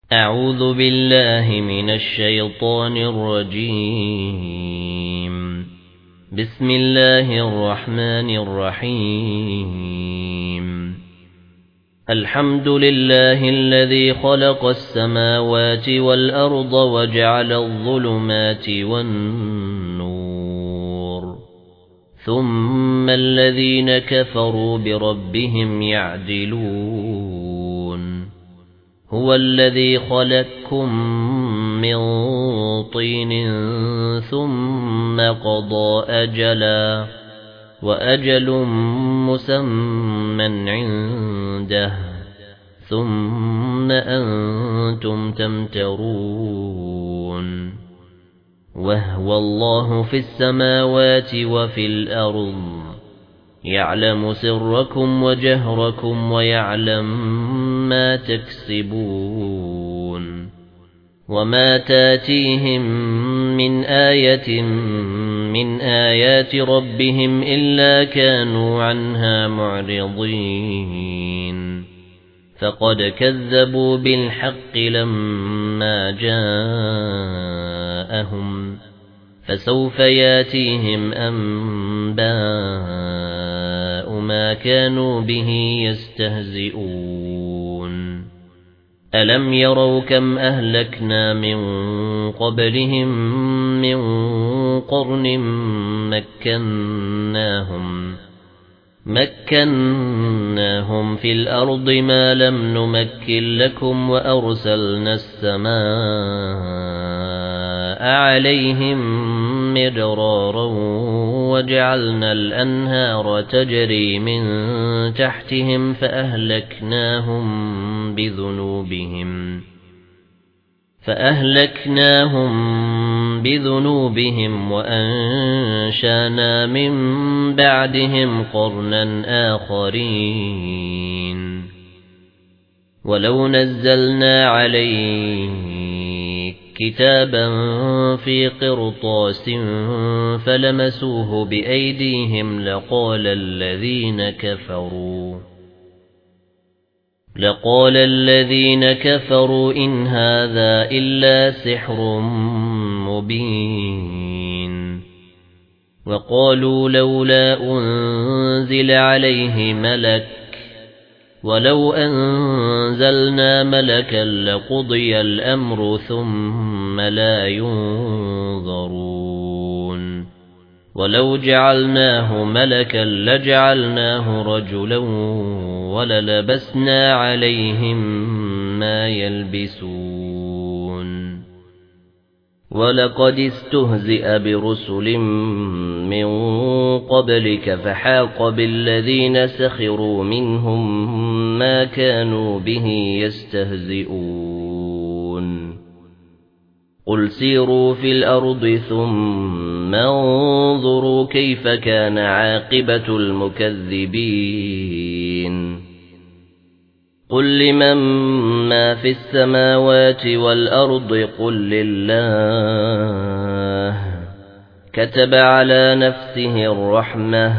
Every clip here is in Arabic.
أعوذ بالله من الشيطان الرجيم. بسم الله الرحمن الرحيم. الحمد لله الذي خلق السماوات والأرض وجعل الظلمات والنور، ثم الذين كفروا بربهم يعدلون. هو الذي خلقكم من طين ثم قضى أجلا وأجل مسمى عنده ثم أنتم تمترون. وهو الله في السماوات وفي الأرض، يعلم سركم وجهركم ويعلم ما تكسبون. وما تاتيهم من آية من آيات ربهم إلا كانوا عنها معرضين. فقد كذبوا بالحق لما جاءهم، فسوف ياتيهم أنباء ما كانوا به يستهزئون. ألم يروا كم أهلكنا من قبلهم من قرن مكناهم في الأرض ما لم نمكن لكم، وأرسلنا السماء عليهم مدرارا وجعلنا الأنهار تجري من تحتهم فأهلكناهم بذنوبهم وأنشأنا من بعدهم قرنا آخرين. ولو نزلنا عليك كتابا في قرطاس فلمسوه بأيديهم لقال الذين كفروا إن هذا إلا سحر مبين. وقالوا لولا أنزل عليه ملك، ولو أنزلنا ملكا لقضي الأمر ثم لا ينظرون. ولو جعلناه ملكا لجعلناه رجلا وللبسنا عليهم ما يلبسون. ولقد استهزئ برسل من قبلك فحاق بالذين سخروا منهم ما كانوا به يستهزئون. قل سيروا في الأرض ثم انظروا كيف كان عاقبة المكذبين. قل لمن ما في السماوات والأرض قل لله. كتب على نفسه الرحمة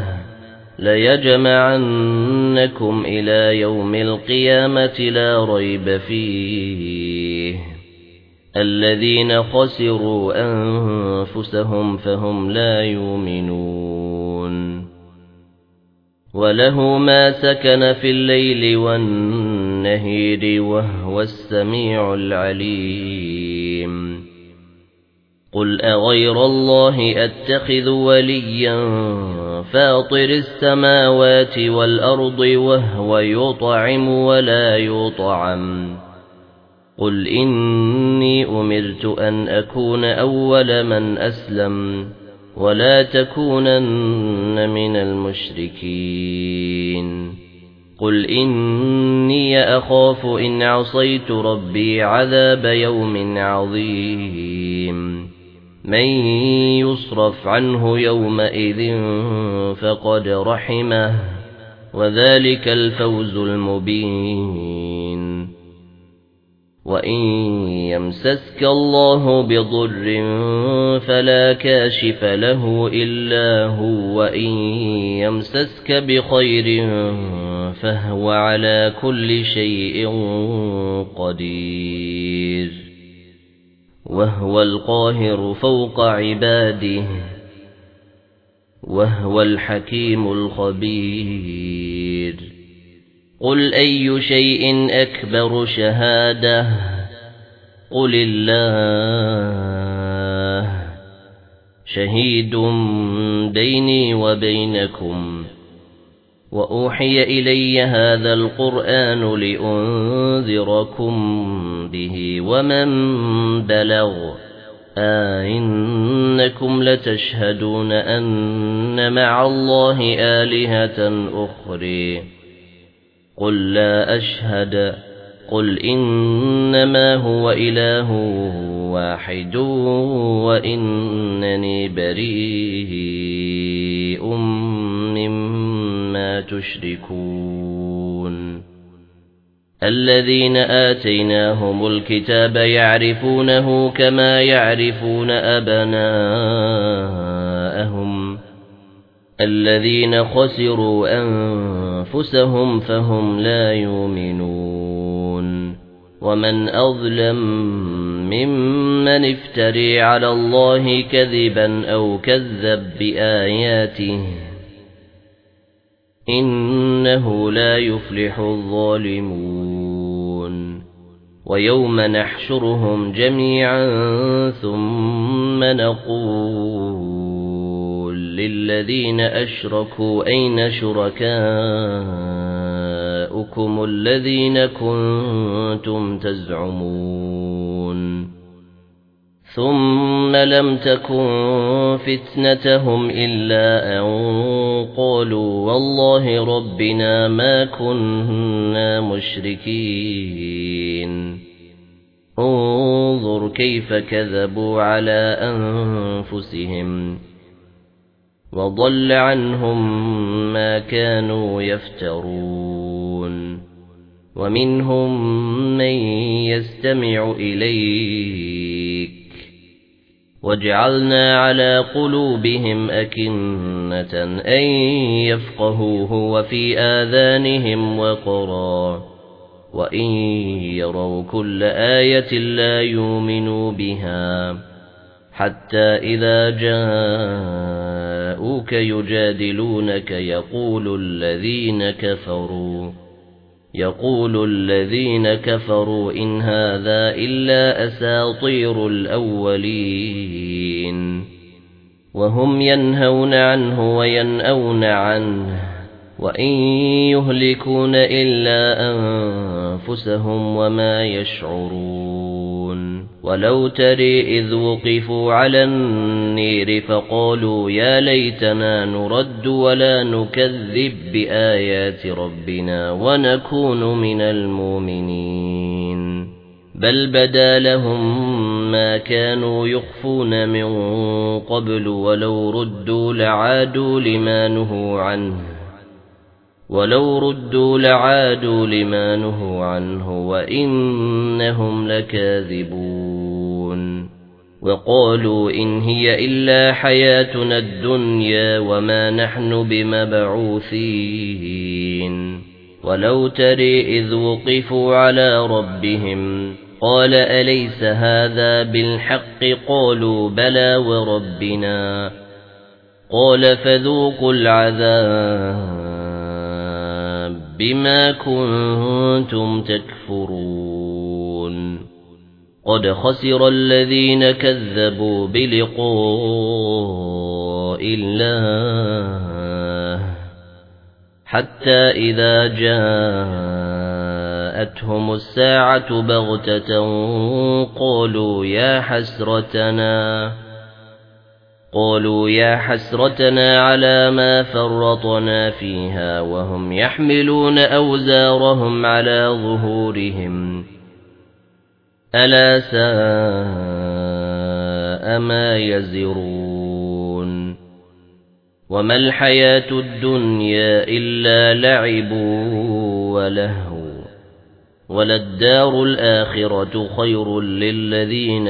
ليجمعنكم إلى يوم القيامة لا ريب فيه. الذين خسروا أنفسهم فهم لا يؤمنون. وله ما سكن في الليل والنهار وهو السميع العليم. قل أغير الله أتخذ وليا فاطر السماوات والأرض وهو يطعم ولا يطعم. قل إني أمرت أن أكون أول من أسلم ولا تكونن من المشركين. قل إني أخاف إن عصيت ربي عذاب يوم عظيم. من يصرف عنه يومئذ فقد رحمه وذلك الفوز المبين. وإن يمسسك الله بضر فلا كاشف له إلا هو، وإن يمسسك بخير فهو على كل شيء قدير وهو القاهر فوق عباده وهو الحكيم الخبير قل أي شيء أكبر شهادة قل الله شهيد بيني وبينكم وأوحي إلي هذا القرآن لأنذركم به ومن بلغ أئنكم لتشهدون أن مع الله آلهة أخرى قل لا أشهد قل إنما هو إله واحد وإنني بريء مما تشركون الذين آتيناهم الكتاب يعرفونه كما يعرفون أبناءهم الذين خسروا أنفسهم فهم لا يؤمنون ومن أظلم ممن افتري على الله كذبا أو كذب بآياته إنه لا يفلح الظالمون ويوم نحشرهم جميعا ثم نقول للذين أشركوا أين شركاؤكم الذين كنتم تزعمون ثم لم تكن فتنتهم إلا أن قالوا والله ربنا ما كنا مشركين انظر كيف كذبوا على أنفسهم وضل عنهم ما كانوا يفترون ومنهم من يستمع إليك وجعلنا على قلوبهم أكنة أن يفقهوه وفي آذانهم وقرا وإن يروا كل آية لا يؤمنوا بها حتى إذا جاءوك يجادلونك يقول الذين كفروا إن هذا إلا أساطير الأولين وهم ينهون عنه وينأون عنه وإن يهلكون إلا أنفسهم وما يشعرون ولو تري إذ وقفوا على النير فقالوا يا ليتنا نرد ولا نكذب بآيات ربنا ونكون من المؤمنين بل بدا لهم ما كانوا يخفون من قبل ولو ردوا لعادوا لما نهوا عنه وإنهم لكاذبون وقالوا إن هي إلا حياتنا الدنيا وما نحن بمبعوثين ولو تري إذ وقفوا على ربهم قال أليس هذا بالحق قالوا بلى وربنا قال فذوقوا العذاب بما كنتم تكفرون قد خسر الذين كذبوا بلقاء الله حتى إذا جاءتهم الساعة بغتة قالوا يا حسرتنا على ما فرطنا فيها وهم يحملون أوزارهم على ظهورهم ألا ساء ما يزرون وما الحياة الدنيا إلا لعب ولهو وللدار الآخرة خير للذين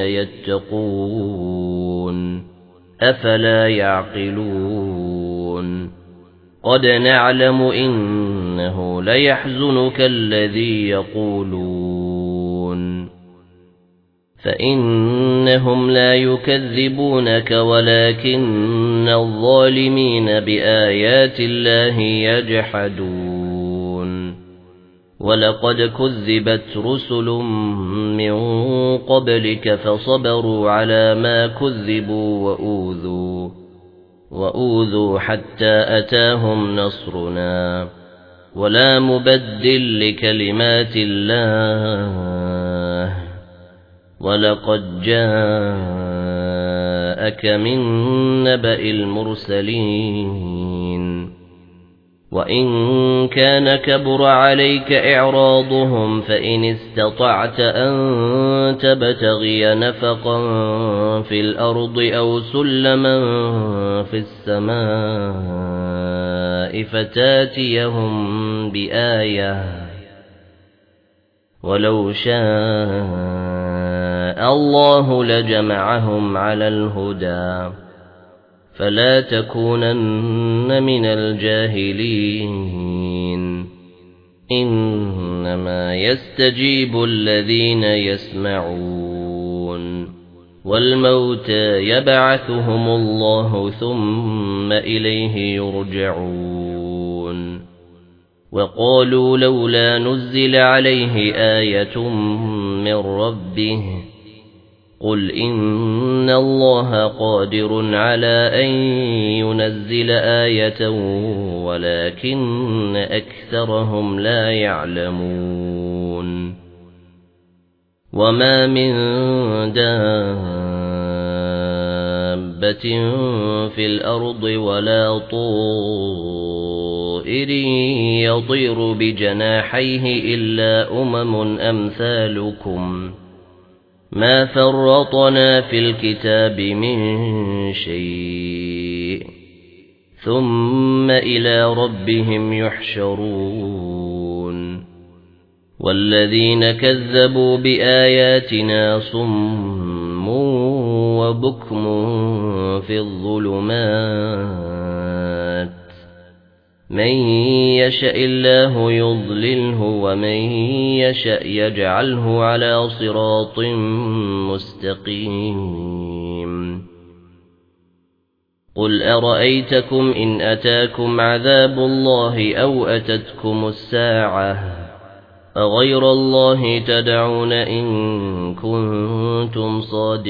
يتقون أفلا يعقلون قد نعلم إنه ليحزنك الذي يقولون فإنهم لا يكذبونك ولكن الظالمين بآيات الله يجحدون ولقد كذبت رسل من قبلك فصبروا على ما كذبوا وأوذوا حتى أتاهم نصرنا ولا مبدل لكلمات الله ولقد جاءك من نبأ المرسلين وإن كان كبر عليك إعراضهم فإن استطعت أن تبتغي نفقا في الأرض أو سلما في السماء فتاتيهم بآية ولو شاء الله لجمعهم على الهدى فلا تكونن من الجاهلين إنما يستجيب الذين يسمعون والموتى يبعثهم الله ثم إليه يرجعون وقالوا لولا نزل عليه آية من ربه قل إن الله قادر على أن ينزل آية ولكن أكثرهم لا يعلمون وما من دابة في الأرض ولا طائر يطير بجناحيه إلا أمثالكم ما فرطنا في الكتاب من شيء ثم إلى ربهم يحشرون والذين كذبوا بآياتنا صم وبكم في الظلمات من يشاء الله يضلله ومن يشاء يجعله على صراط مستقيم قل أرأيتكم إن أتاكم عذاب الله أو أتتكم الساعة أغير الله تدعون إن كنتم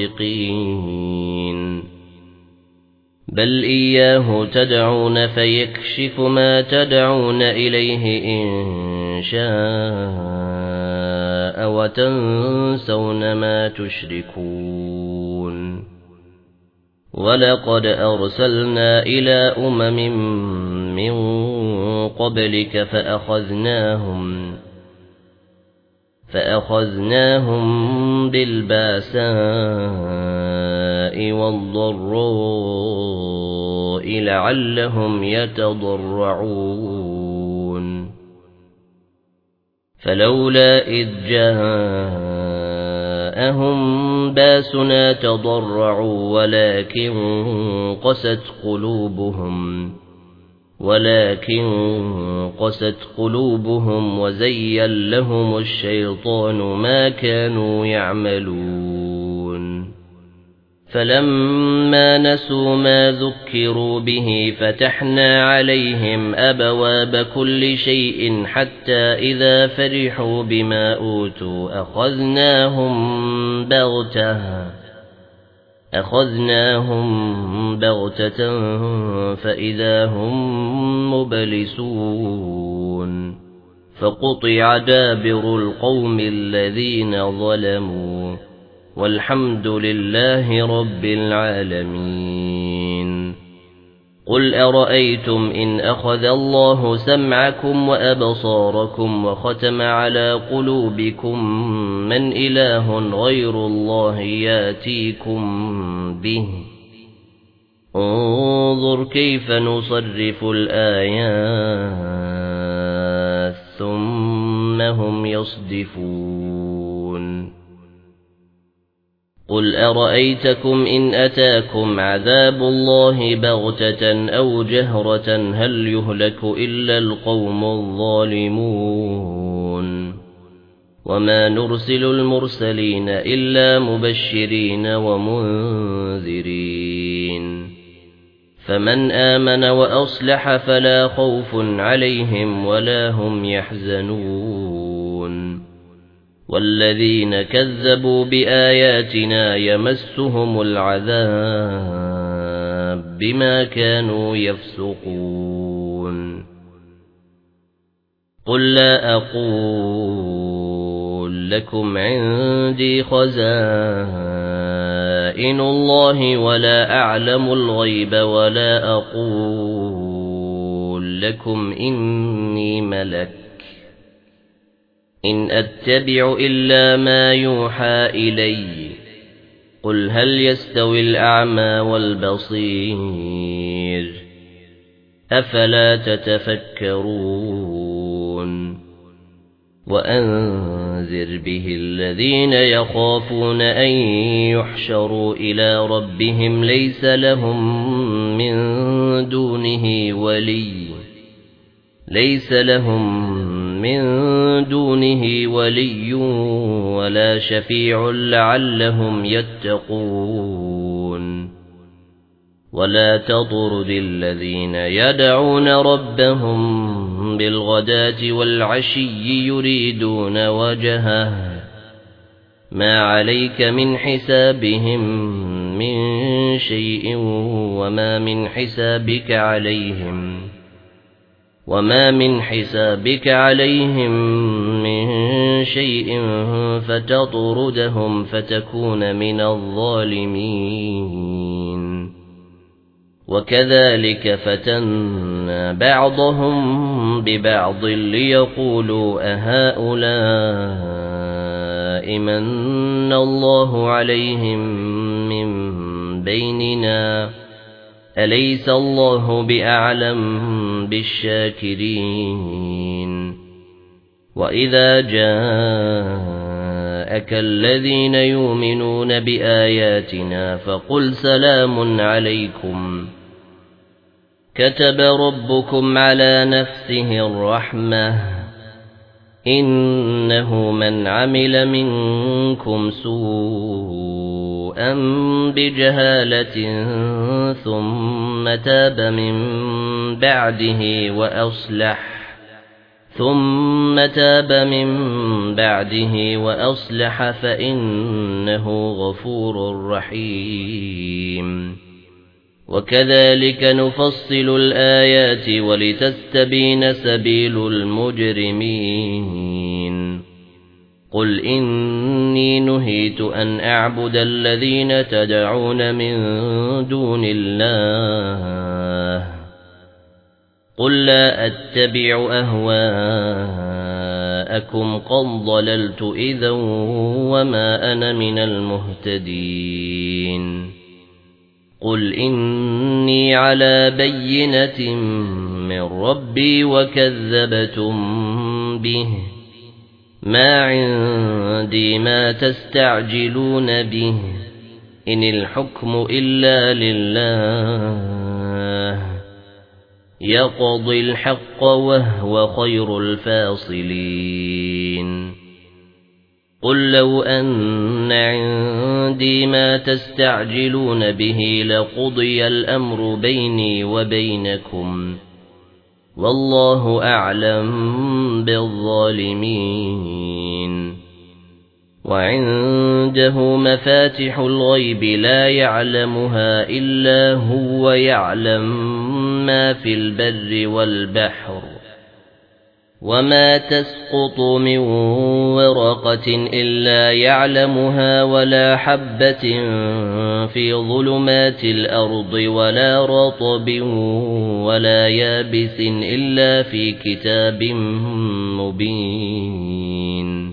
صادقين بل إياه تدعون فيكشف ما تدعون إليه إن شاء وتنسون ما تشركون ولقد أرسلنا إلى من قبلك فأخذناهم بالباساء والضراء لعلهم يتضرعون فلولا إذ جاءهم باسنا تضرعوا ولكن قست قلوبهم وزين لهم الشيطان ما كانوا يعملون فلما نسوا ما ذكروا به فتحنا عليهم أبواب كل شيء حتى إذا فرحوا بما أوتوا أخذناهم بغتة فإذا هم مبلسون فقطع دابر القوم الذين ظلموا والحمد لله رب العالمين قل أرأيتم إن أخذ الله سمعكم وأبصاركم وختم على قلوبكم من إله غير الله ياتيكم به انظر كيف نصرف الآيات ثم هم يصدفون قل أرأيتكم إن أتاكم عذاب الله بغتة أو جهرة هل يهلك إلا القوم الظالمون وما نرسل المرسلين إلا مبشرين ومنذرين فمن آمن وأصلح فلا خوف عليهم ولا هم يحزنون والذين كذبوا بآياتنا يمسهم العذاب بما كانوا يفسقون قل لا أقول لكم عندي خزائن الله ولا أعلم الغيب ولا أقول لكم إني ملك إن أتبع إلا ما يوحى إلي قل هل يستوي الأعمى والبصير أفلا تتفكرون وأنذر به الذين يخافون أن يحشروا إلى ربهم ليس لهم من دونه ولي ولا شفيع لعلهم يتقون ولا تطرد الذين يدعون ربهم بالغداة والعشي يريدون وجهه ما عليك من حسابهم من شيء وما من حسابك عليهم من شيء فتطردهم فتكون من الظالمين وكذلك فتنا بعضهم ببعض ليقولوا أهؤلاء من الله عليهم من بيننا أليس الله بأعلم بالشاكرين وإذا جاءك الذين يؤمنون بآياتنا فقل سلام عليكم كتب ربكم على نفسه الرحمة إنه من عمل منكم سوءا بجهالة ثم تاب من بعده وأصلح فإنه غفور رحيم وكذلك نفصل الآيات ولتستبين سبيل المجرمين قل إني نهيت أن أعبد الذين تدعون من دون الله قل لا أتبع أهواءكم قد ضللت إذا وما أنا من المهتدين قل إني على بينة من ربي وكذبتم به ما عندي ما تستعجلون به إن الحكم إلا لله يقضي الحق وهو خير الفاصلين قل لو أن عندي ما تستعجلون به لقضي الأمر بيني وبينكم والله أعلم بالظالمين وعنده مفاتح الغيب لا يعلمها إلا هو يعلم ما في البر والبحر وما تسقط من ورقة إلا يعلمها ولا حبة في ظلمات الأرض ولا رطب ولا يابس إلا في كتاب مبين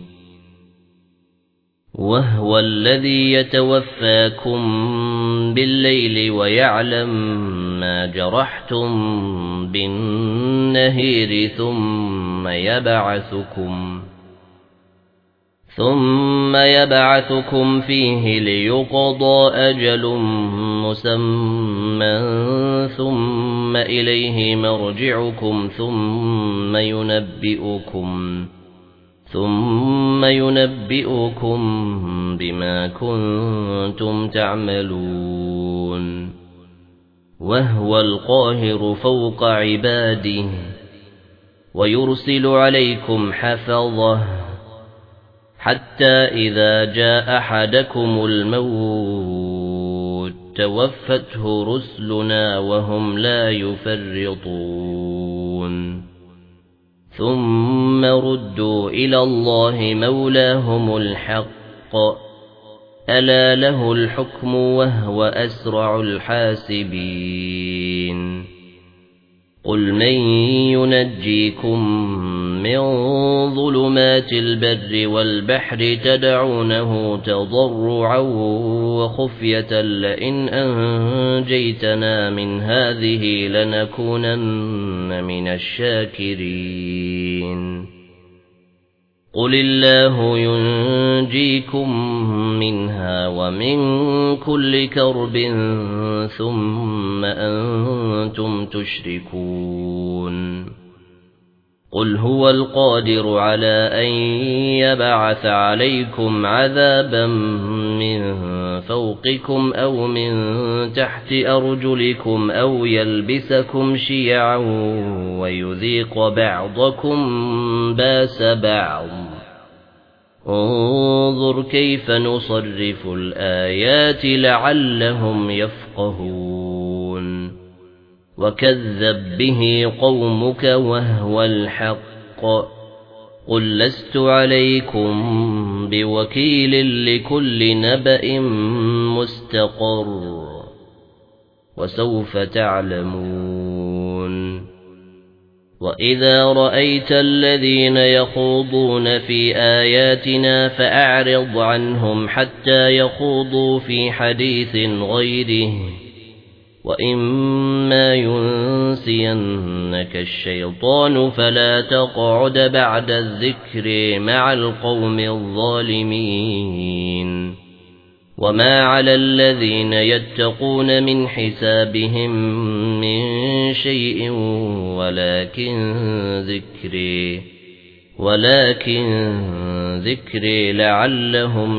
وهو الذي يتوفاكم بالليل ويعلم ما جرحتم بالنهار ثم يبعثكم فيه ليقضى أجل مسمى ثم إليه مرجعكم ثم ينبئكم بما كنتم تعملون وهو القاهر فوق عباده ويرسل عليكم حفظه حتى إذا جاء أحدكم الموت توفته رسلنا وهم لا يفرطون ثم ردوا إلى الله مولاهم الحق ألا له الحكم وهو أسرع الحاسبين قل من ينجيكم من ظلمات البر والبحر تدعونه تضرعا وخفية لئن أنجيتنا من هذه لنكونن من الشاكرين قل الله ينجيكم منها ومن كل كرب ثم أنتم تشركون قل هو القادر على أن يبعث عليكم عذابا من فوقكم أو من تحت أرجلكم أو يلبسكم شيعا ويذيق بعضكم باس بعض انظر كيف نصرف الآيات لعلهم يفقهون وكذب به قومك وهو الحق قل لست عليكم بوكيل لكل نبأ مستقر وسوف تعلمون وإذا رأيت الذين يخوضون في آياتنا فأعرض عنهم حتى يخوضوا في حديث غيره وإما ينسينك الشيطان فلا تقعد بعد الذكر مع القوم الظالمين وما على الذين يتقون من حسابهم من شيء ولكن ذكري لعلهم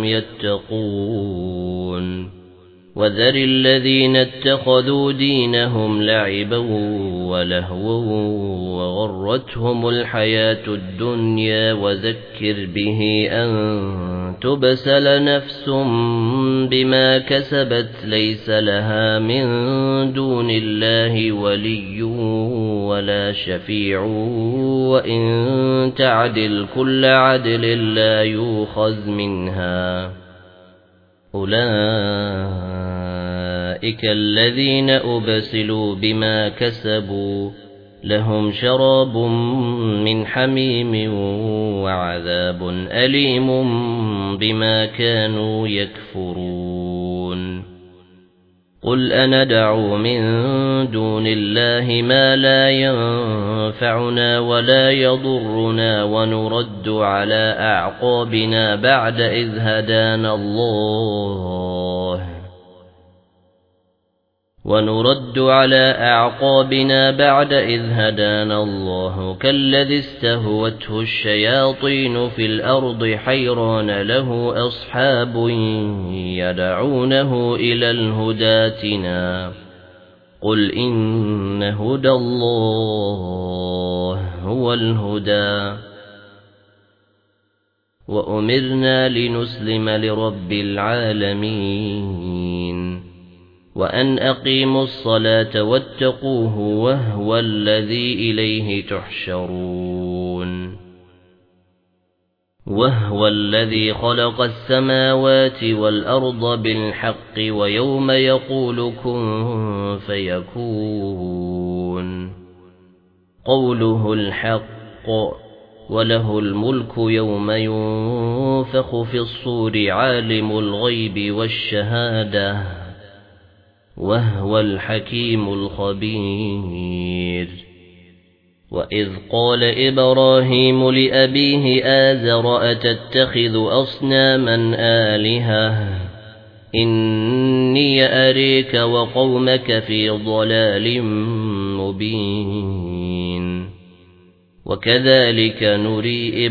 يتقون وذر الذين اتخذوا دينهم لعبا ولهوا وغرتهم الحياة الدنيا وذكر به أن تبسل نفس بما كسبت ليس لها من دون الله ولي ولا شفيع وإن تعدل كل عدل لا يؤخذ منها أولئك الذين أبسلوا بما كسبوا لهم شراب من حميم وعذاب أليم بما كانوا يكفرون قل أندعو من دون الله ما لا ينفعنا ولا يضرنا ونرد على أعقابنا بعد إذ هدانا الله كالذي استهوته الشياطين في الأرض حيران له أصحاب يدعونه إلى الهدى ائتنا قل إن هدى الله هو الهدى وأمرنا لنسلم لرب العالمين وأن أقيموا الصلاة واتقوه وهو الذي إليه تحشرون وهو الذي خلق السماوات والأرض بالحق ويوم يقول كن فيكون قوله الحق وله الملك يوم ينفخ في الصور عالم الغيب والشهادة وهو الحكيم الخبير وإذ قال إبراهيم لأبيه آزر أتتخذ أصناما آلهة إني أريك وقومك في ضلال مبين وكذلك نري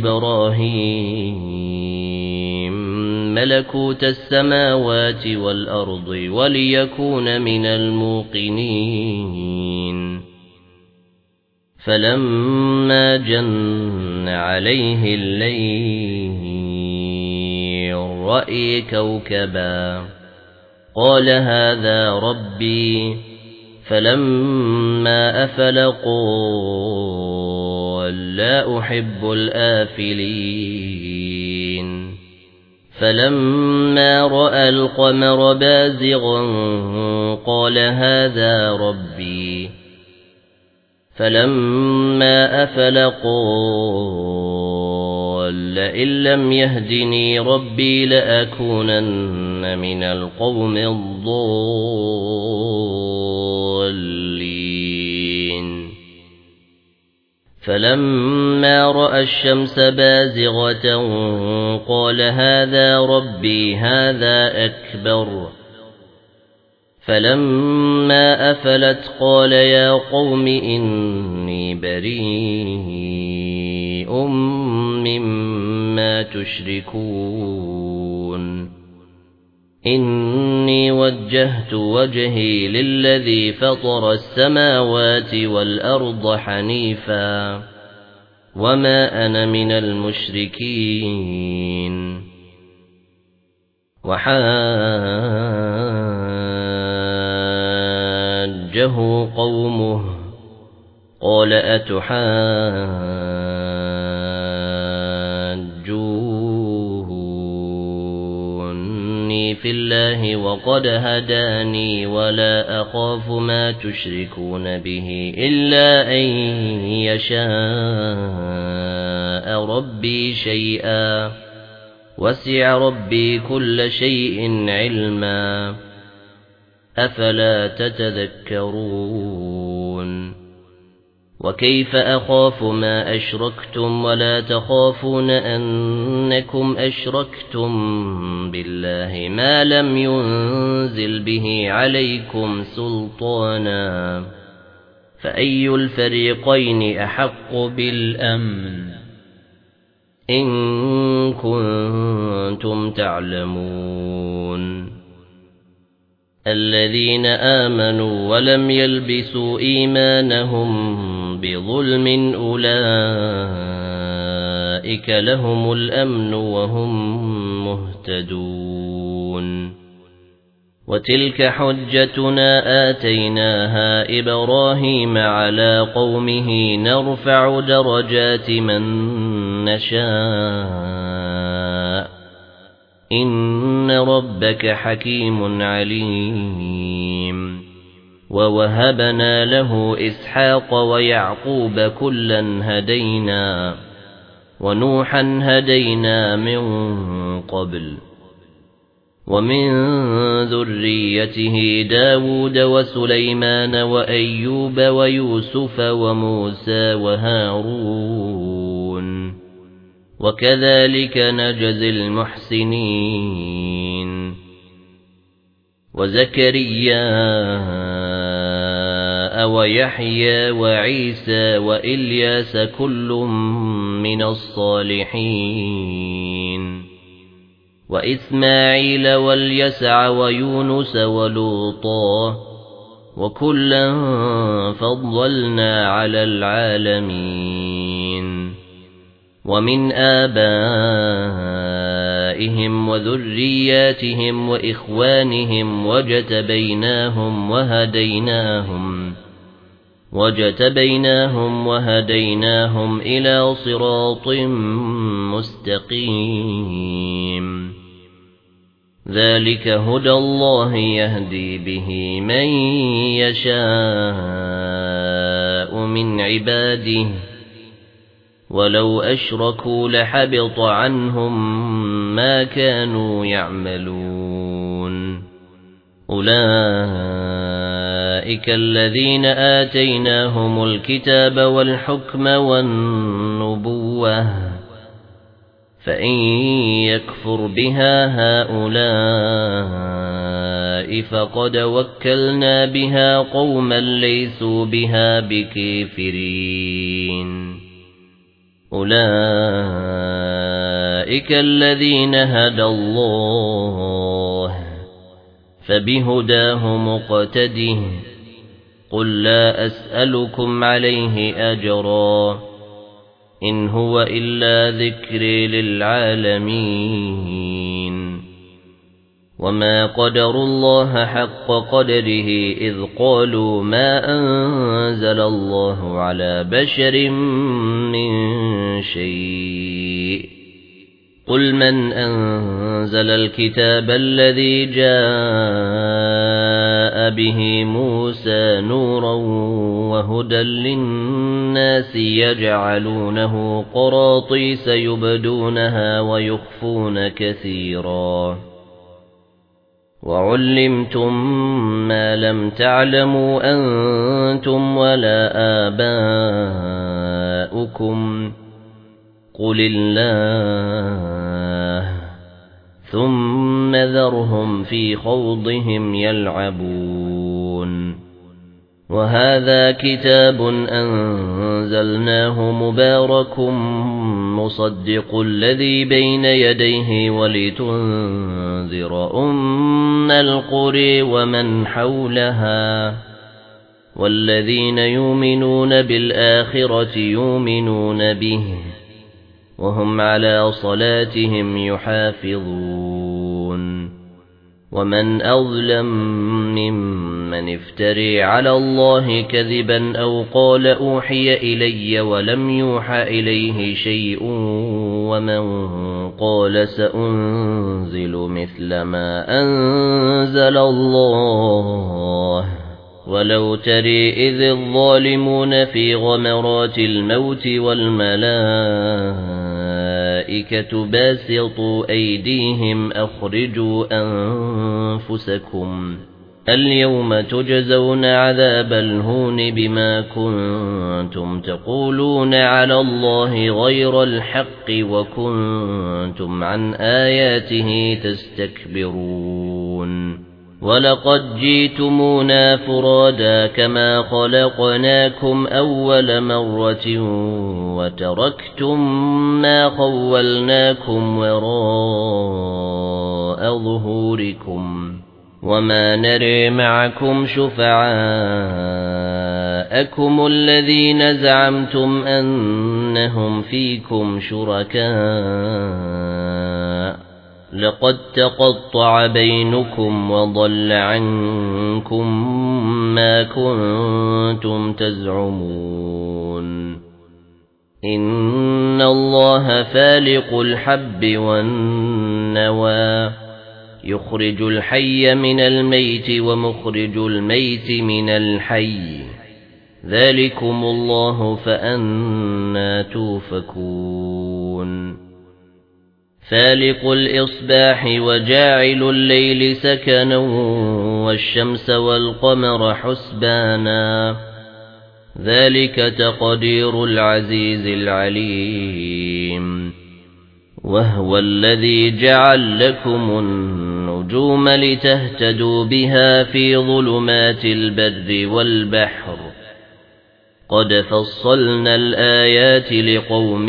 إبراهيم ملكوت السماوات والأرض وليكون من الموقنين فلما جن عليه الليل رأى كوكبا قال هذا ربي فلما أفل قال لا أحب الآفلين فلما رأى القمر بازغا قال هذا ربي فلما أفل قال لئن لم يهدني ربي لأكونن من القوم الضالين فلما رأى الشمس بازغة قال هذا ربي هذا أكبر فلما أفلت قال يا قوم إني بريء مما تشركون إني وجهت وجهي للذي فطر السماوات والأرض حنيفا وما أنا من المشركين وحاجه قومه قال أتحاجوني في الله وقد هداني ولا أخاف ما تشركون به إلا أن يشاء ربي شيئا وسع ربي كل شيء علما أفلا تتذكرون وكيف أخاف ما أشركتم ولا تخافون أنكم أشركتم بالله ما لم ينزل به عليكم سلطانا فأي الفريقين أحق بالأمن إن كنتم تعلمون الذين آمنوا ولم يلبسوا إيمانهم بظلم أولئك لهم الأمن وهم مهتدون وتلك حجتنا آتيناها إبراهيم على قومه نرفع درجات من نشاء إن ربك حكيم عليم ووهبنا له إسحاق ويعقوب كلا هدينا ونوحا هدينا من قبل ومن ذريته داود وسليمان وأيوب ويوسف وموسى وهارون وكذلك نجزي المحسنين وزكريا ويحيى وعيسى وإلياس كل من الصالحين وإسماعيل واليسع ويونس ولوطا وكلا فضلنا على العالمين ومن آبائهم وذرياتهم وإخوانهم وجتبيناهم وهديناهم إلى صراط مستقيم ذلك هدى الله يهدي به من يشاء من عباده ولو أشركوا لحبط عنهم ما كانوا يعملون أولئك أولئك الذين آتيناهم الكتاب والحكم والنبوة فإن يكفر بها هؤلاء فقد وكلنا بها قوما ليسوا بها بكافرين أولئك الذين هدى الله فبهداه مقتده قل لا أسألكم عليه أجرا إن هو إلا ذكر للعالمين وما قدروا الله حق قدره إذ قالوا ما أنزل الله على بشر من شيء قل من أنزل الكتاب الذي جاء به موسى نورا وهدى للناس يجعلونه قراطيس يبدونها ويخفون كثيرا وعلمتم ما لم تعلموا أنتم ولا آباؤكم قل الله ثم ذرهم في خوضهم يلعبون وهذا كتاب أنزلناه مبارك مصدق الذي بين يديه ولتنذر أم القرى ومن حولها والذين يؤمنون بالآخرة يؤمنون به وهم على صلاتهم يحافظون ومن أظلم ممن افتري على الله كذبا أو قال أوحي إلي ولم يوحى إليه شيء ومن قال سأنزل مثل ما أنزل الله ولو تري إذ الظالمون في غمرات الموت والملائكة باسطوا أيديهم أخرجوا أنفسكم اليوم تجزون عذاب الهون بما كنتم تقولون على الله غير الحق وكنتم عن آياته تستكبرون ولقد جئتمونا فرادا كما خلقناكم أول مرة وتركتم ما خولناكم وراء ظهوركم وما نري معكم شفعاءكم الذين زعمتم أنهم فيكم شركاء لقد تقطع بينكم وضل عنكم ما كنتم تزعمون إن الله فالق الحب والنوى يخرج الحي من الميت ومخرج الميت من الحي ذلكم الله فأنى توفكون فالق الإصباح وجاعل الليل سكنا والشمس والقمر حسبانا ذلك تقدير العزيز العليم وهو الذي جعل لكم النجوم لتهتدوا بها في ظلمات البر والبحر قد فصلنا الآيات لقوم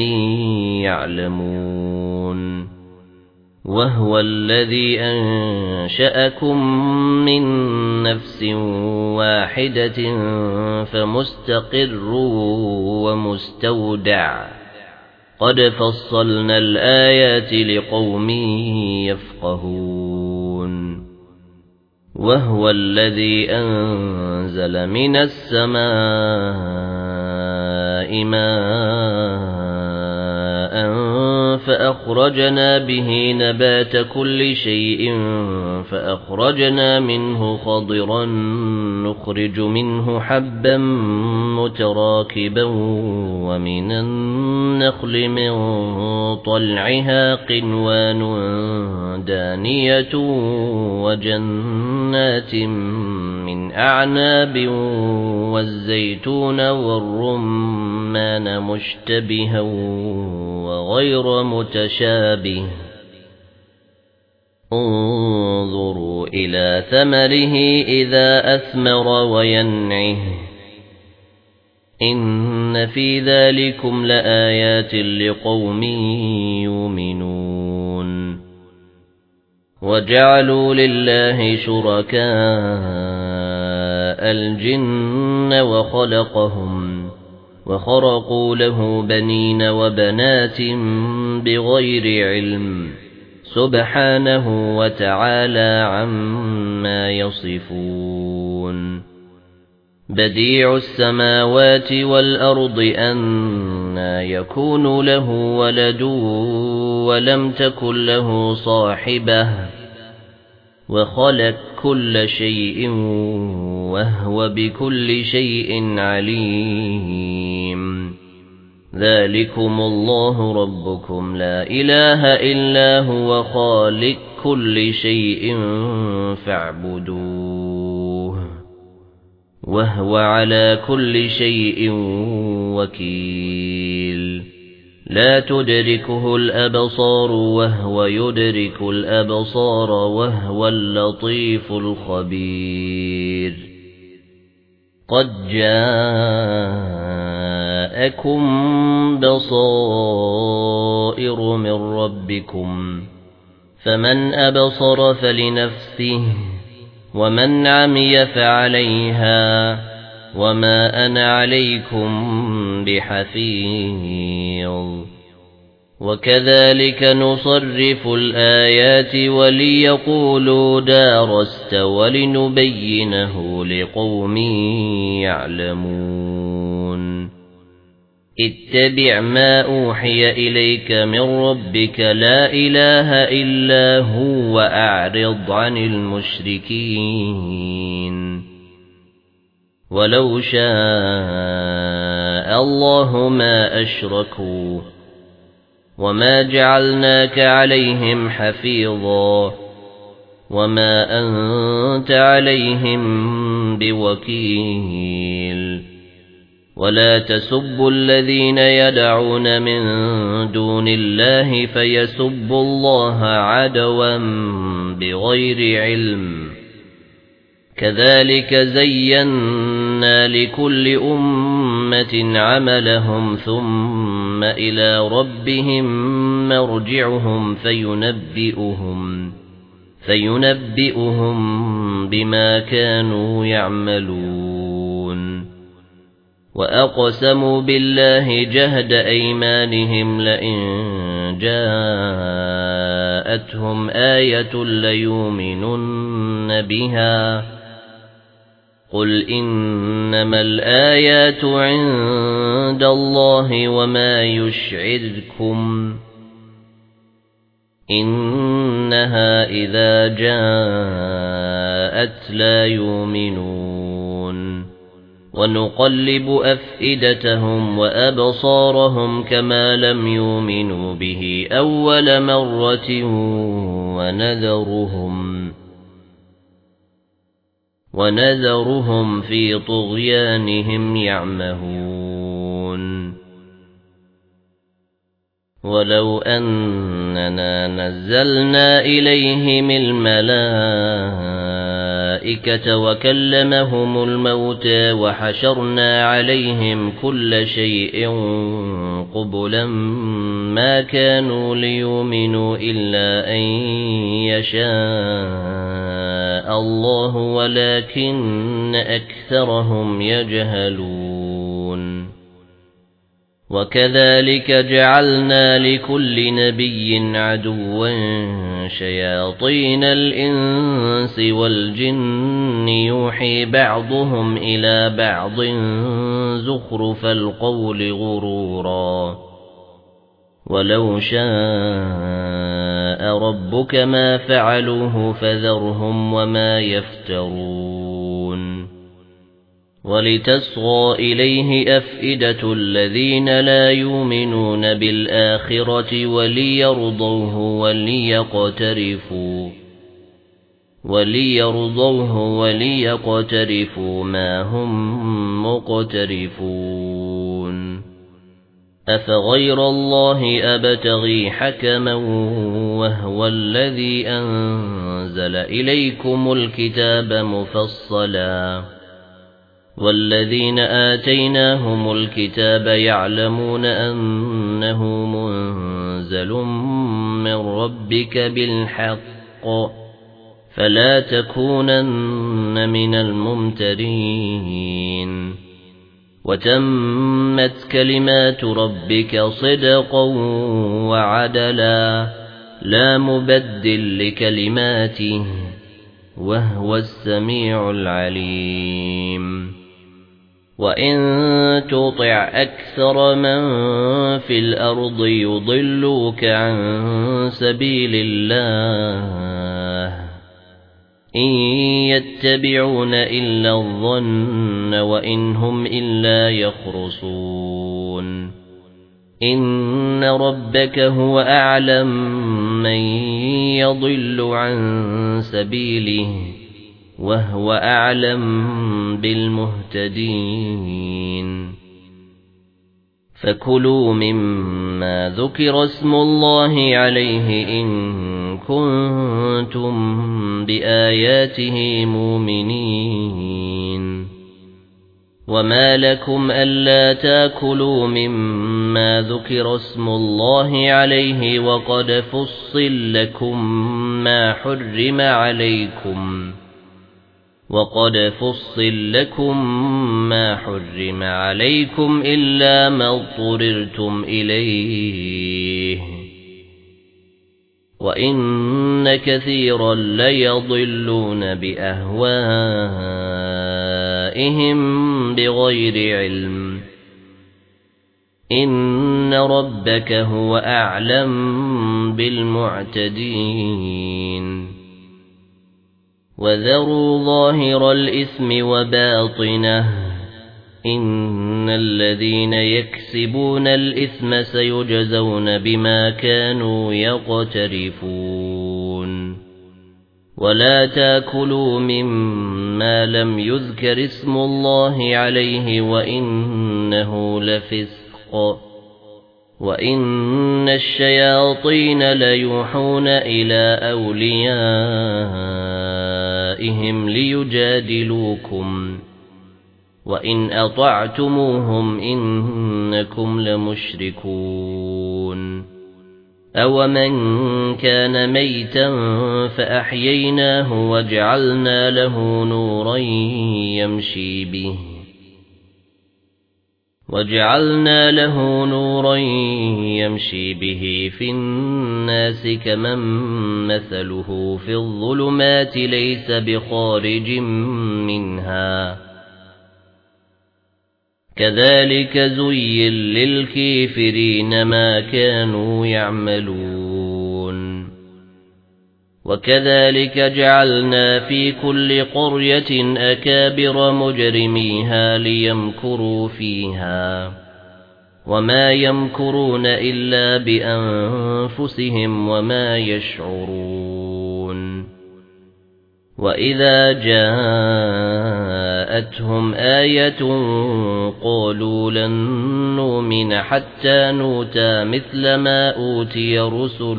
يعلمون وهو الذي أنشأكم من نفس واحدة فمستقر ومستودع قد فصلنا الآيات لقوم يفقهون وهو الذي أنزل من السماء ماء فأخرجنا به نبات كل شيء فأخرجنا منه خضرا نخرج منه حبا متراكبا ومن النخل من طلعها قنوان دانية وجنات من أعناب والزيتون والرمان مشتبها وغير متشابه انظروا إلى ثمره إذا أثمر وينعه إن في ذلكم لآيات لقوم يؤمنون وجعلوا لله شركاء الجن وخرقوا له بنين وبنات بغير علم سبحانه وتعالى عما يصفون بديع السماوات والأرض أنى يكون له ولد ولم تكن له صاحبة وخلق كل شيء وهو بكل شيء عليم ذلكم الله ربكم لا إله إلا هو خالق كل شيء فاعبدوه وهو على كل شيء وكيل لا تدركه الأبصار وهو يدرك الأبصار وهو اللطيف الخبير قد جاءكم بصائر من ربكم فمن أبصر فلنفسه ومن عمي فعليها وما أنا عليكم بحفيظ وكذلك نصرف الآيات وليقولوا دارست ولنبينه لقوم يعلمون اتبع ما أوحي إليك من ربك لا إله إلا هو وأعرض عن المشركين ولو شاء الله ما أشركوا وما جعلناك عليهم حفيظا وما أنت عليهم بوكيل ولا تسبوا الذين يدعون من دون الله فيسبوا الله عدوا بغير علم كذلك زينا لكل أمة عملهم ثم إلى ربهم مرجعهم فينبئهم بما كانوا يعملون وأقسموا بالله جهد أيمانهم لئن جاءتهم آية ليؤمنن بها قل إنما الآيات عند الله وما يشعركم إنها إذا جاءت لا يؤمنون ونقلب أفئدتهم وأبصارهم كما لم يؤمنوا به أول مرة ونذرهم في طغيانهم يعمهون ولو أننا نزلنا إليهم الملائكة وكلمهم الموتى وحشرنا عليهم كل شيء قبلا ما كانوا ليؤمنوا إلا أن يشاء الله ولكن أكثرهم يجهلون وكذلك جعلنا لكل نبي عدوا شياطين الإنس والجن يوحي بعضهم إلى بعض زخرف القول غرورا ولو شاء ربك ما فعلوه فذرهم وما يفترون ولتصغى إليه أفئدة الذين لا يؤمنون بالآخرة وليرضوه وليقترفوا ما هم مقترفون أفغير الله أبتغي حكما وهو الذي أنزل إليكم الكتاب مفصلا والذين آتيناهم الكتاب يعلمون أنه منزل من ربك بالحق فلا تكونن من الممترين وتمت كلمات ربك صدقا وعدلا لا مبدل لكلماته وهو السميع العليم وإن تطع أكثر من في الأرض يضلوك عن سبيل الله إن يتبعون إلا الظن وإن هم إلا يخرصون إن ربك هو أعلم من يضل عن سبيله وهو أعلم بالمهتدين فكلوا مما ذكر اسم الله عليه إن كنتم بآياته مؤمنين وما لكم ألا تأكلوا مما ذكر اسم الله عليه وقد فصل لكم ما حرم عليكم إلا ما اضطررتم إليه وإن كثيرا ليضلون بأهوائهم بغير علم إن ربك هو أعلم بالمعتدين وذروا ظاهر الإثم وباطنه إن الذين يكسبون الإثم سيجزون بما كانوا يقترفون ولا تأكلوا مما لم يذكر اسم الله عليه وإنه لفسق وإن الشياطين ليوحون إلى أوليائهم ليجادلوكم وإن أطعتموهم إنكم لمشركون أومن كان ميتا فأحييناه وجعلنا له نورا يمشي به في الناس كمن مثله في الظلمات ليس بخارج منها كذلك زين للكافرين ما كانوا يعملون وكذلك جعلنا في كل قرية أكابر مجرميها ليمكروا فيها وما يمكرون إلا بأنفسهم وما يشعرون وإذا جاءتهم آية قالوا لن نؤمن حتى نؤتى مثل ما أوتي رسل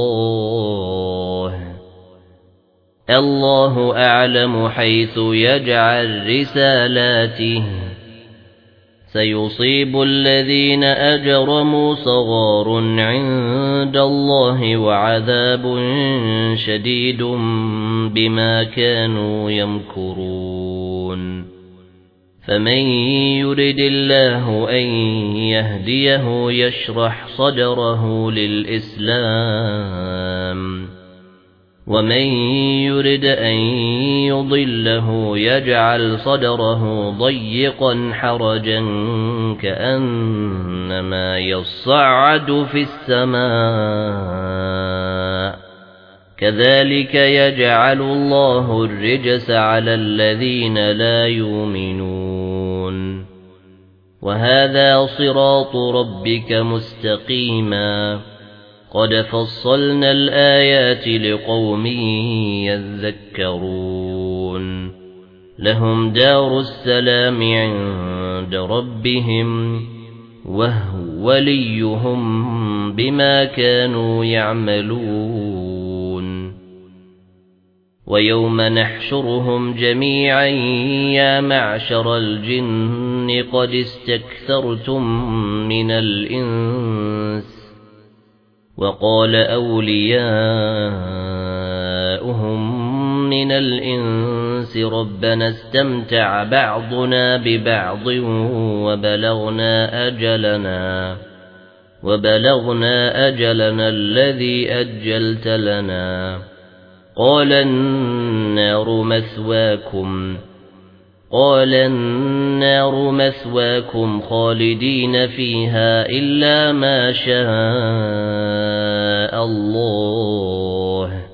الله أعلم حيث يجعل رسالاته سيصيب الذين أجرموا صغار عند الله وعذاب شديد بما كانوا يمكرون فمن يرد الله أن يهديه يشرح صدره للإسلام ومن يرد أن يضله يجعل صدره ضيقا حرجا كأنما يصعد في السماء كذلك يجعل الله الرجس على الذين لا يؤمنون وهذا صراط ربك مستقيما قد فصلنا الآيات لقوم يذكرون لهم دار السلام عند ربهم وهو وليهم بما كانوا يعملون ويوم نحشرهم جميعا يا معشر الجن قد استكثرتم من الإنس وقال أولياؤهم من الإنس ربنا استمتع بعضنا ببعض وبلغنا أجلنا الذي أجلت لنا قال النار مثواكم خالدين فيها إلا ما شاء الله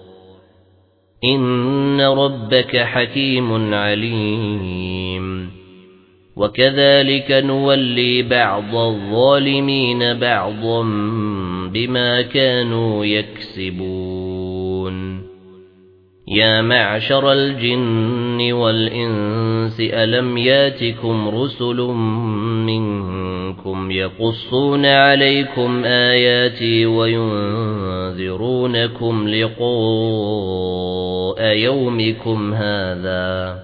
إن ربك حكيم عليم وكذلك نولي بعض الظالمين بعضا بما كانوا يكسبون يا معشر الجن والإنس ألم ياتكم رسل منكم يقصون عليكم آياتي وينذرونكم لقاء يومكم هذا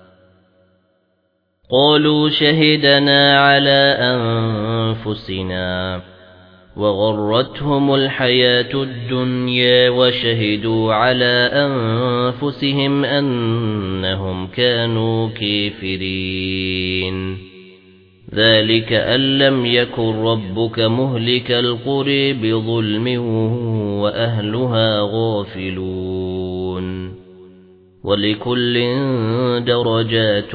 قالوا شهدنا على أنفسنا وغرتهم الحياة الدنيا وشهدوا على أنفسهم أنهم كانوا كافرين ذلك أن لم يكن ربك مهلك القرى بظلم وأهلها غافلون ولكل درجات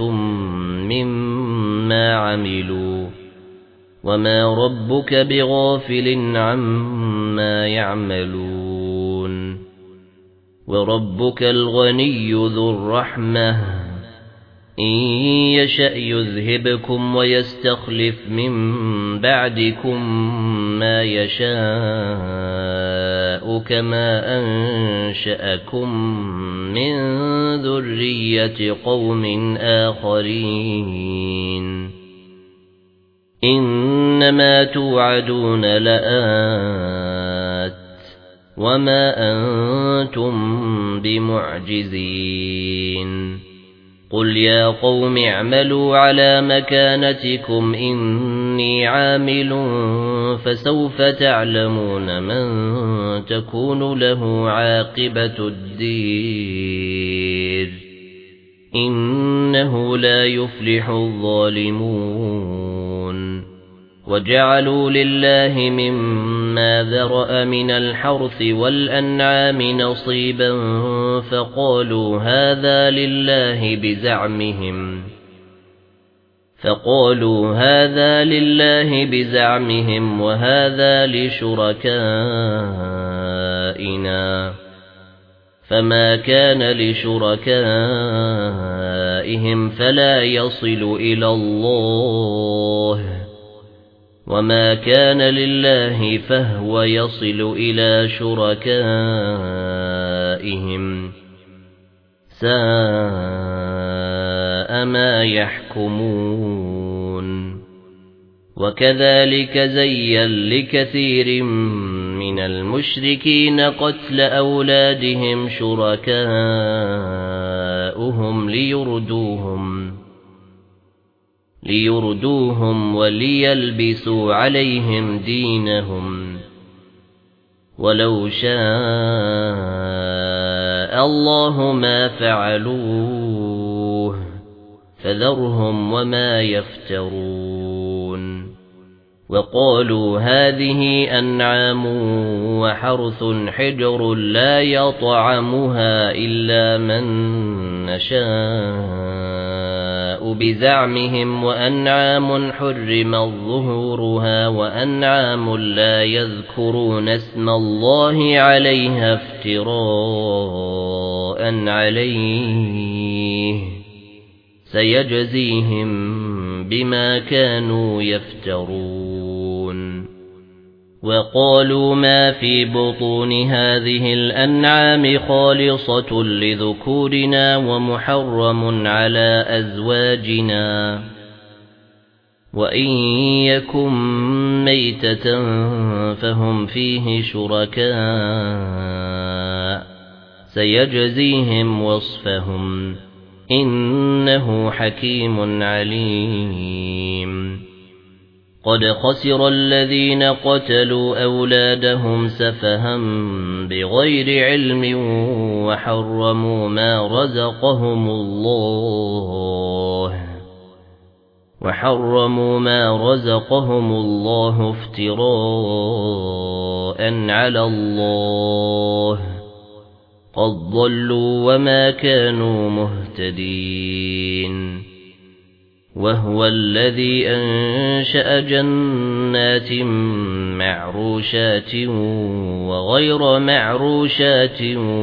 مما عملوا وما ربك بغافل عما يعملون وربك الغني ذو الرحمة إن يشأ يذهبكم ويستخلف من بعدكم ما يشاء كما أنشأكم من ذرية قوم آخرين إنما توعدون لآت وما أنتم بمعجزين قل يا قوم اعملوا على مكانتكم إني عامل فسوف تعلمون من تكون له عاقبة الدير إنه لا يفلح الظالمون وجعلوا لله مما ذرأ من الحرث والأنعام نصيبا فقالوا هذا لله بزعمهم وهذا لشركائنا فما كان لشركائهم فلا يصل إلى الله وما كان لله فهو يصل إلى شركائهم ساء ما يحكمون وكذلك زين لكثير من المشركين قتل أولادهم شركاؤهم ليردوهم وليلبسوا عليهم دينهم ولو شاء الله ما فعلوه فذرهم وما يفترون وقالوا هذه أنعام وحرث حجر لا يطعمها إلا من نشاء بزعمهم وأنعام حرم ظهورها وأنعام لا يذكرون اسم الله عليها افتراء عليه سيجزيهم بما كانوا يفترون وقالوا ما في بطون هذه الأنعام خالصة لذكورنا ومحرم على أزواجنا وإن يكن ميتة فهم فيه شركاء سيجزيهم وصفهم إنه حكيم عليم قد خسر الذين قتلوا أولادهم سفها بغير علم وحرموا ما رزقهم الله افتراء على الله قد ضلوا وما كانوا مهتدين وهو الذي أنشأ جنات معروشات وغير معروشات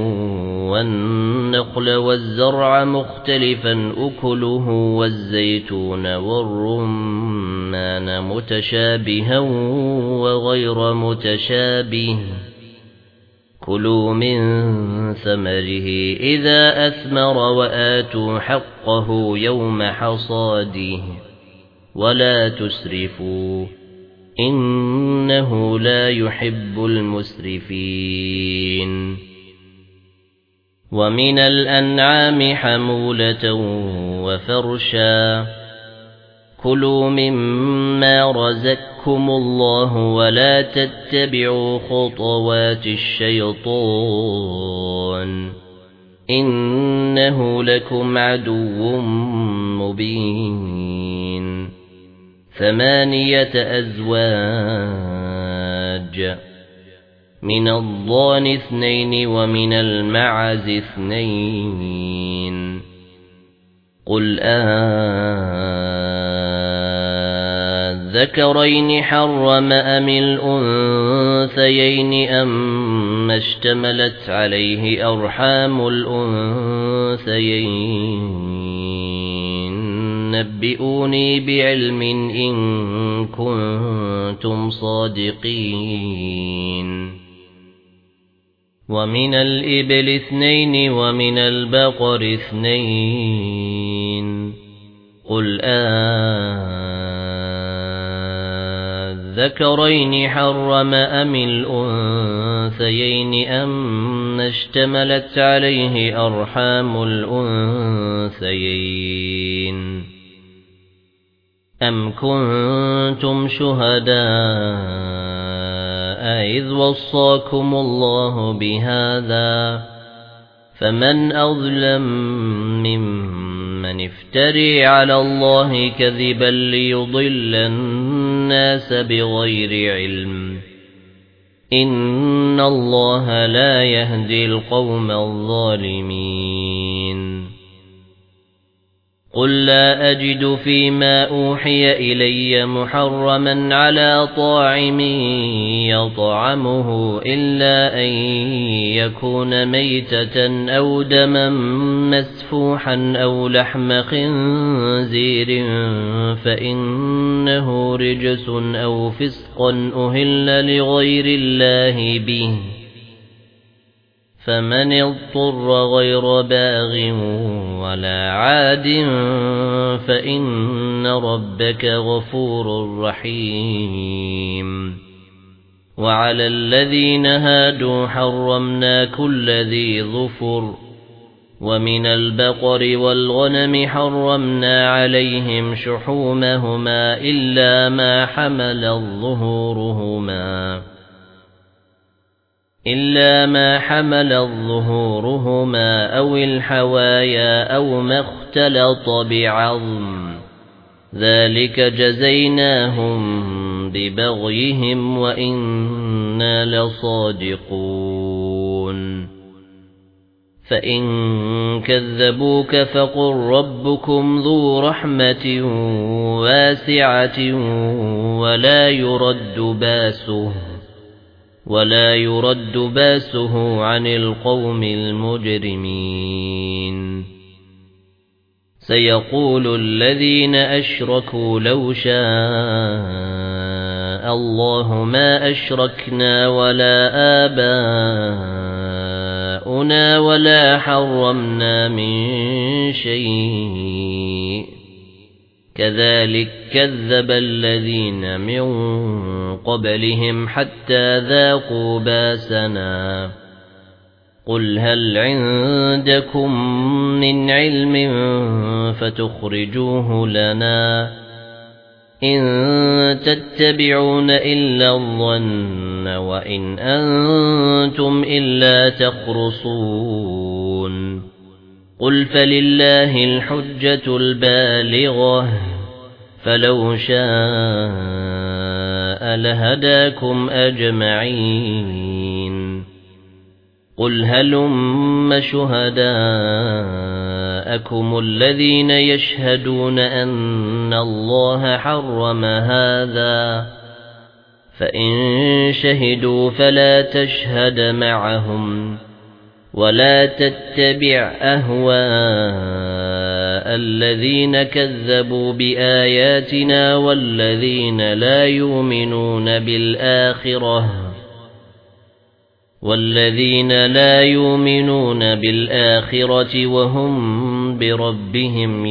والنخل والزرع مختلفا أكله والزيتون والرمان متشابها وغير متشابه كلوا من ثمره إذا أثمر وآتوا حقه يوم حصاده ولا تسرفوا إنه لا يحب المسرفين ومن الأنعام حمولة وفرشا كلوا مما رزقكم الله ولا تتبعوا خطوات الشيطان إنه لكم عدو مبين 8 أزواج من الضأن 2 ومن المعز 2 قل الذكرين حرم أم الأنثيين أم اشتملت عليه أرحام الأنثيين نبئوني بعلم إن كنتم صادقين ومن الإبل 2 ومن البقر 2 قل الذكرين حرم أم الأنثيين أم اشتملت عليه أرحام الأنثيين أم كنتم شهداء إذ وصاكم الله بهذا فمن أظلم ممن افتري على الله كذبا ليضل الناس بغير علم إن الله لا يهدي القوم الظالمين قل لا أجد فيما أوحي إلي محرما على طاعم يطعمه إلا أن يكون ميتة أو دما مسفوحا أو لحم خنزير فإنه رجس أو فسقا أهل لغير الله به فمن اضطر غير باغ ولا عاد فإن ربك غفور رحيم وعلى الذين هادوا حرمنا كل ذي ظفر ومن البقر والغنم حرمنا عليهم شحومهما إلا ما حمل ظهورهما أو الحوايا أو ما اختلط بعظم ذلك جزيناهم ببغيهم وإنا لصادقون فإن كذبوك فقل ربكم ذو رحمة واسعة ولا يرد باسه عن القوم المجرمين سيقول الذين أشركوا لو شاء الله ما أشركنا ولا آباؤنا ولا حرمنا من شيء كذلك كذب الذين من قبلهم حتى ذاقوا باسنا قل هل عندكم من علم فتخرجوه لنا إن تتبعون إلا الظن وإن أنتم إلا تخرصون قل فلله الحجة البالغة فلو شاء لهداكم أجمعين قل هلم شهداءكم الذين يشهدون أن الله حرم هذا فإن شهدوا فلا تشهد معهم ولا تتبع أهواء الذين كذبوا بآياتنا والذين لا يؤمنون بالآخرة وهم بربهم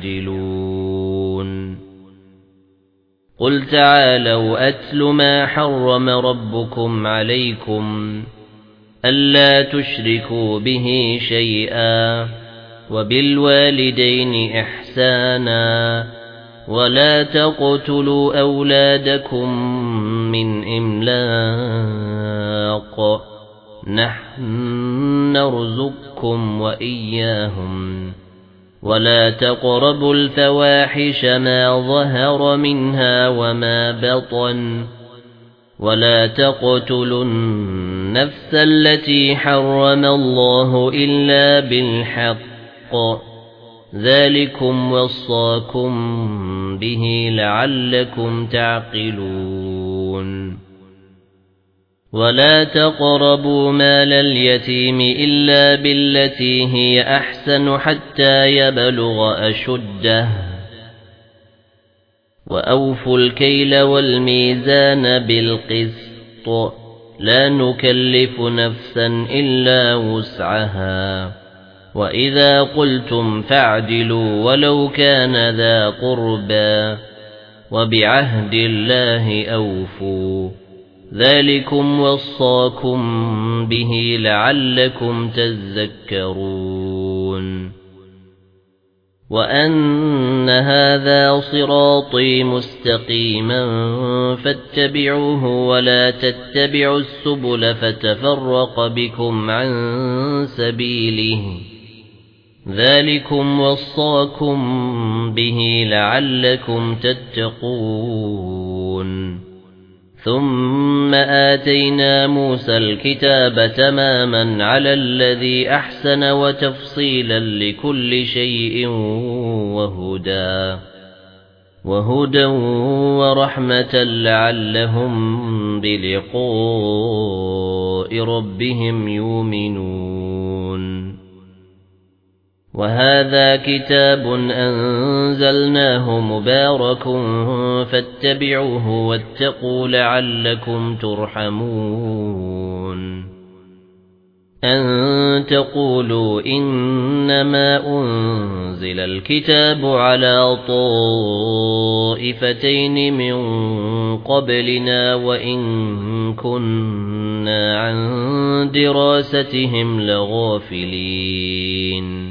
يعدلون قل تعالوا أتل ما حرم ربكم عليكم ألا تشركوا به شيئا وبالوالدين إحسانا ولا تقتلوا أولادكم من إملاق نحن نرزقكم وإياهم ولا تقربوا الفواحش ما ظهر منها وما بطن ولا تقتلوا النفس التي حرم الله إلا بالحق ذلكم وصاكم به لعلكم تعقلون ولا تقربوا مال اليتيم إلا بالتي هي أحسن حتى يبلغ أشده وأوفوا الكيل والميزان بالقسط لا نكلف نفسا إلا وسعها وإذا قلتم فاعدلوا ولو كان ذا قربى وبعهد الله أوفوا ذلكم وصاكم به لعلكم تذكرون وأن هذا صراطي مستقيما فاتبعوه ولا تتبعوا السبل فتفرق بكم عن سبيله ذلكم وصاكم به لعلكم تتقون ثم آتينا موسى الكتاب تماما على الذي أحسن وتفصيلا لكل شيء وهدى ورحمة لعلهم بلقاء ربهم يؤمنون وهذا كتاب أنزلناه مبارك فاتبعوه واتقوا لعلكم ترحمون أن تقولوا إنما أنزل الكتاب على طائفتين من قبلنا وإن كنا عن دراستهم لغافلين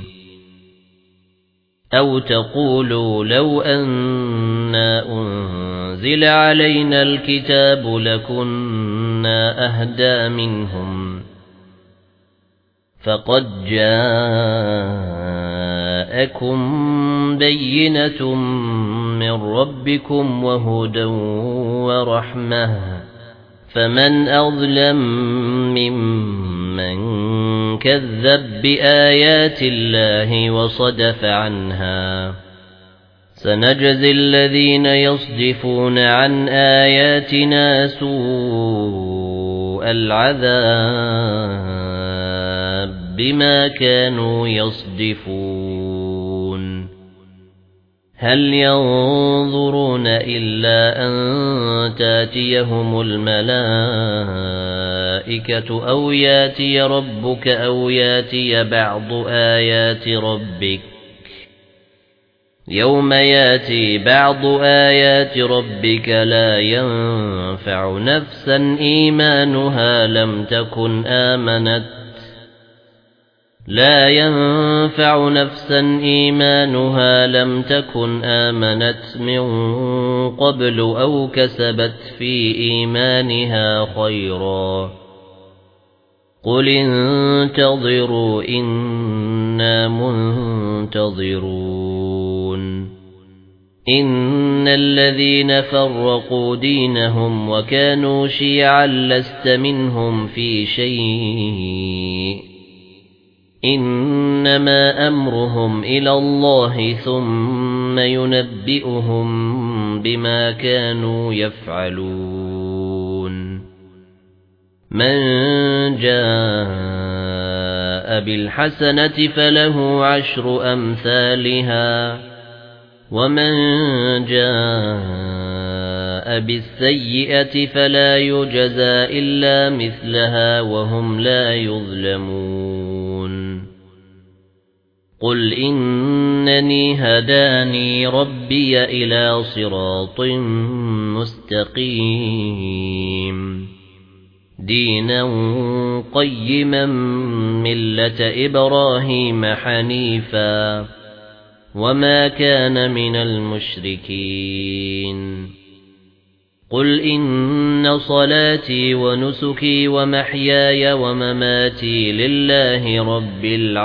أو تقولوا لو أنا أنزل علينا الكتاب لكنا أهدى منهم فقد جاءكم جاءكم بينة من ربكم وهدى ورحمة فمن أظلم ممن كذب بآيات الله وصدف عنها سنجزي الذين يصدفون عن آياتنا سوء العذاب بما كانوا يصدفون هل ينظرون إلا أن تاتيهم الملائكة أو ياتي ربك أو ياتي بعض آيات ربك يوم ياتي بعض آيات ربك لا ينفع نفسا إيمانها لم تكن آمنت من قبل أو كسبت في إيمانها خيرا قل انتظروا إنا منتظرون إن الذين فرقوا دينهم وكانوا شيعا لست منهم في شيء إنما أمرهم إلى الله ثم ينبئهم بما كانوا يفعلون من جاء بالحسنة فله 10 أمثالها ومن جاء بالسيئة فلا يجزى إلا مثلها وهم لا يظلمون قل إنني هداني ربي إلى صراط مستقيم دينا قيما ملة إبراهيم حنيفا وما كان من المشركين قل إن صلاتي ونسكي ومحياي ومماتي لله رب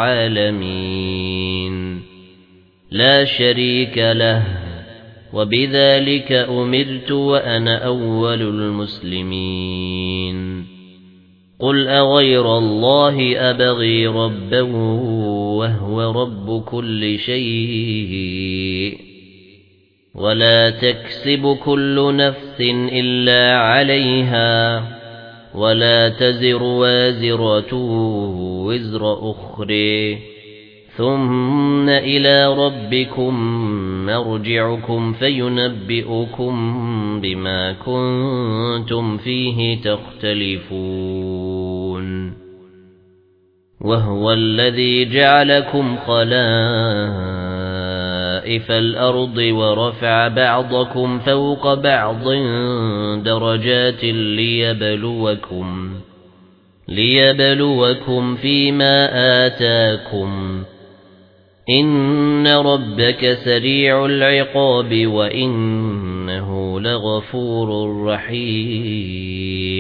العالمين لا شريك له وبذلك أمرت وأنا أول المسلمين قل أغير الله أبغي ربا وهو رب كل شيء ولا تكسب كل نفس إلا عليها ولا تزر وازرة وزر أخرى ثم إلى ربكم مرجعكم فينبئكم بما كنتم فيه تختلفون وهو الذي جعلكم خلائف الأرض ورفع بعضكم فوق بعض درجات ليبلوكم فيما آتاكم إن ربك سريع العقاب وإنه لغفور رحيم